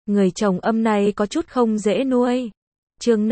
Người chồng âm này có chút không dễ nuôi. Chương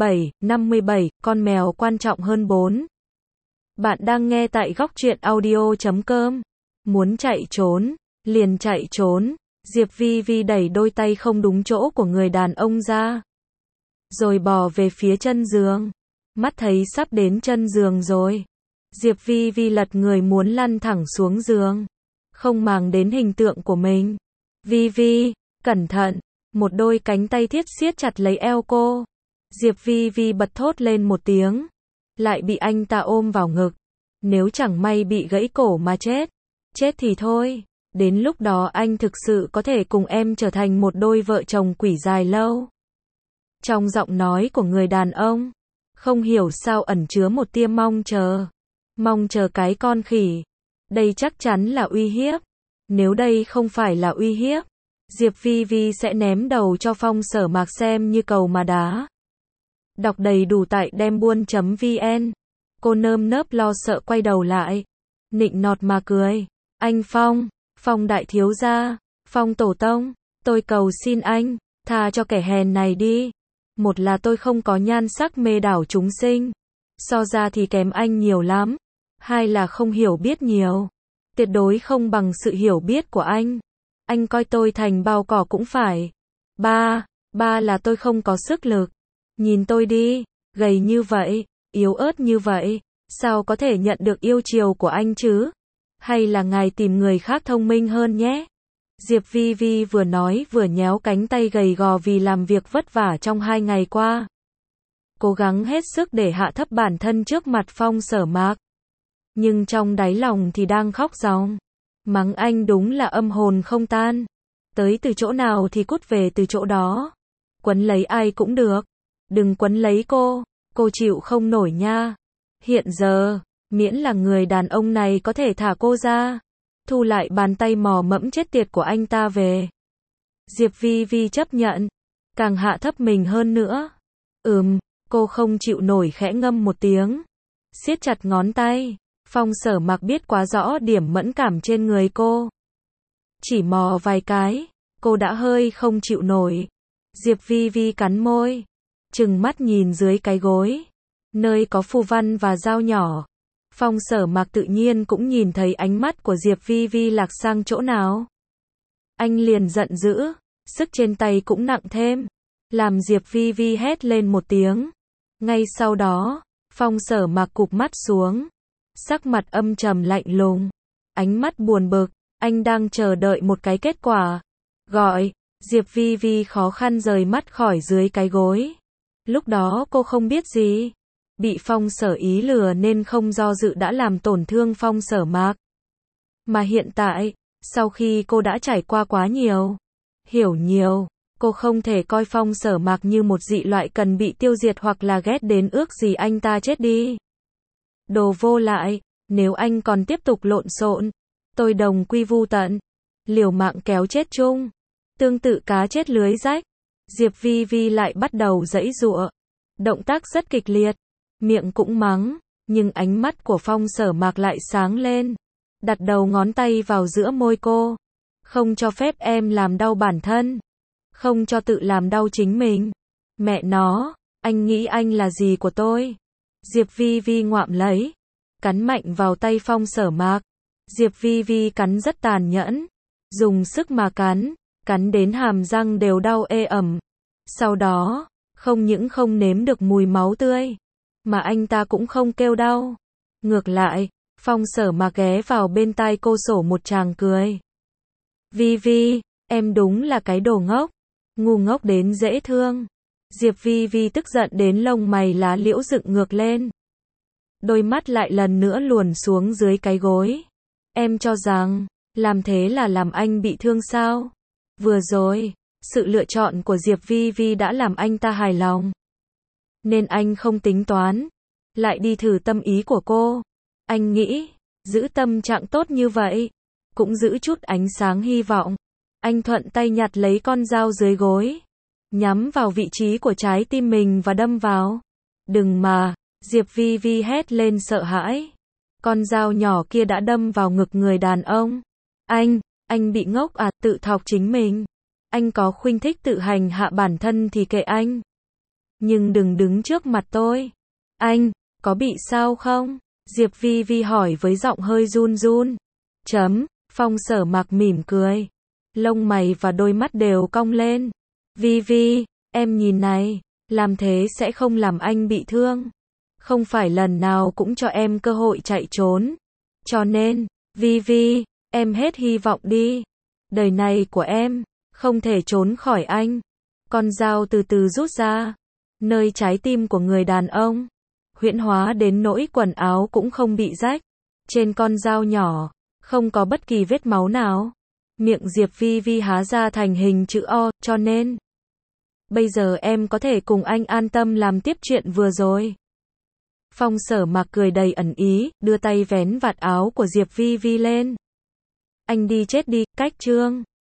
57, con mèo quan trọng hơn 4. Bạn đang nghe tại góc truyện audio.com. Muốn chạy trốn, liền chạy trốn. Diệp Vi Vi đẩy đôi tay không đúng chỗ của người đàn ông ra, rồi bò về phía chân giường. Mắt thấy sắp đến chân giường rồi, Diệp Vi Vi lật người muốn lăn thẳng xuống giường, không màng đến hình tượng của mình. Vi Vi, cẩn thận. Một đôi cánh tay thiết siết chặt lấy eo cô. Diệp Vi Vi bật thốt lên một tiếng, lại bị anh ta ôm vào ngực. Nếu chẳng may bị gãy cổ mà chết thì thôi. Đến lúc đó anh thực sự có thể cùng em trở thành một đôi vợ chồng quỷ dài lâu. Trong giọng nói của người đàn ông, không hiểu sao ẩn chứa một tia mong chờ. Mong chờ cái con khỉ. Đây chắc chắn là uy hiếp. Nếu đây không phải là uy hiếp, Diệp Vi Vi sẽ ném đầu cho Phong Sở Mạc xem như cầu mà đá. Đọc đầy đủ tại dembuôn.vn. Cô nơm nớp lo sợ quay đầu lại, nịnh nọt mà cười. Anh Phong đại thiếu gia, Phong tổ tông, tôi cầu xin anh, tha cho kẻ hèn này đi. Một là tôi không có nhan sắc mê đảo chúng sinh, so ra thì kém anh nhiều lắm. Hai là không hiểu biết nhiều, tuyệt đối không bằng sự hiểu biết của anh. Anh coi tôi thành bao cỏ cũng phải. Ba là tôi không có sức lực. Nhìn tôi đi, gầy như vậy, yếu ớt như vậy, sao có thể nhận được yêu chiều của anh chứ? Hay là ngài tìm người khác thông minh hơn nhé? Diệp Vi Vi vừa nói vừa nhéo cánh tay gầy gò vì làm việc vất vả trong 2 ngày qua. Cố gắng hết sức để hạ thấp bản thân trước mặt Phong Sở Mạc. Nhưng trong đáy lòng thì đang khóc ròng. Mắng anh đúng là âm hồn không tan. Tới từ chỗ nào thì cút về từ chỗ đó. Quấn lấy ai cũng được. Đừng quấn lấy cô chịu không nổi nha. Hiện giờ, miễn là người đàn ông này có thể thả cô ra, thu lại bàn tay mò mẫm chết tiệt của anh ta về. Diệp Vi Vi chấp nhận, càng hạ thấp mình hơn nữa. Cô không chịu nổi khẽ ngâm một tiếng, siết chặt ngón tay. Phong Sở Mạc biết quá rõ điểm mẫn cảm trên người cô. Chỉ mò vài cái, cô đã hơi không chịu nổi. Diệp Vi Vi cắn môi, trừng mắt nhìn dưới cái gối, nơi có phù văn và dao nhỏ. Phong Sở Mạc tự nhiên cũng nhìn thấy ánh mắt của Diệp Vi Vi lạc sang chỗ nào. Anh liền giận dữ, sức trên tay cũng nặng thêm, làm Diệp Vi Vi hét lên một tiếng. Ngay sau đó, Phong Sở Mạc cụp mắt xuống, sắc mặt âm trầm lạnh lùng, ánh mắt buồn bực, anh đang chờ đợi một cái kết quả. Gọi. Diệp Vi Vi khó khăn rời mắt khỏi dưới cái gối. Lúc đó cô không biết gì, bị Phong Sở ý lừa nên không do dự đã làm tổn thương Phong Sở Mạc. Mà hiện tại, sau khi cô đã trải qua quá nhiều, hiểu nhiều, cô không thể coi Phong Sở Mạc như một dị loại cần bị tiêu diệt hoặc là ghét đến ước gì anh ta chết đi. Đồ vô lại, nếu anh còn tiếp tục lộn xộn, tôi đồng quy vu tận, liều mạng kéo chết chung. Tương tự cá chết lưới rách, Diệp Vi Vi lại bắt đầu giãy giụa, động tác rất kịch liệt, miệng cũng mắng, nhưng ánh mắt của Phong Sở Mạc lại sáng lên, đặt đầu ngón tay vào giữa môi cô. Không cho phép em làm đau bản thân, không cho tự làm đau chính mình. Mẹ nó, anh nghĩ anh là gì của tôi? Diệp Vi Vi ngoạm lấy, cắn mạnh vào tay Phong Sở Mạc. Diệp Vi Vi cắn rất tàn nhẫn, dùng sức mà cắn đến hàm răng đều đau ê ẩm. Sau đó, không những không nếm được mùi máu tươi, mà anh ta cũng không kêu đau. Ngược lại, Phong Sở Mạc ghé vào bên tai cô sổ một tràng cười. Vi Vi, em đúng là cái đồ ngốc, ngu ngốc đến dễ thương. Diệp Vi Vi tức giận đến lông mày lá liễu dựng ngược lên. Đôi mắt lại lần nữa luồn xuống dưới cái gối. Em cho rằng, làm thế là làm anh bị thương sao? Vừa rồi, sự lựa chọn của Diệp Vi Vi đã làm anh ta hài lòng. Nên anh không tính toán, lại đi thử tâm ý của cô. Anh nghĩ, giữ tâm trạng tốt như vậy, cũng giữ chút ánh sáng hy vọng. Anh thuận tay nhặt lấy con dao dưới gối, nhắm vào vị trí của trái tim mình và đâm vào. Đừng mà, Diệp Vi Vi hét lên sợ hãi. Con dao nhỏ kia đã đâm vào ngực người đàn ông. Anh bị ngốc à, tự thọc chính mình. Anh có khuynh thích tự hành hạ bản thân thì kệ anh. Nhưng đừng đứng trước mặt tôi. Anh, có bị sao không? Diệp Vi Vi hỏi với giọng hơi run run. Phong Sở Mạc mỉm cười. Lông mày và đôi mắt đều cong lên. Vi Vi, em nhìn này, làm thế sẽ không làm anh bị thương. Không phải lần nào cũng cho em cơ hội chạy trốn. Cho nên, Vi Vi, em hết hy vọng đi. Đời này của em, không thể trốn khỏi anh. Con dao từ từ rút ra. Nơi trái tim của người đàn ông. Huyễn hóa đến nỗi quần áo cũng không bị rách. Trên con dao nhỏ, không có bất kỳ vết máu nào. Miệng Diệp Vi Vi há ra thành hình chữ O, cho nên bây giờ em có thể cùng anh an tâm làm tiếp chuyện vừa rồi. Phong Sở Mạc cười đầy ẩn ý, đưa tay vén vạt áo của Diệp Vi Vi lên. Anh đi chết đi, cách chương.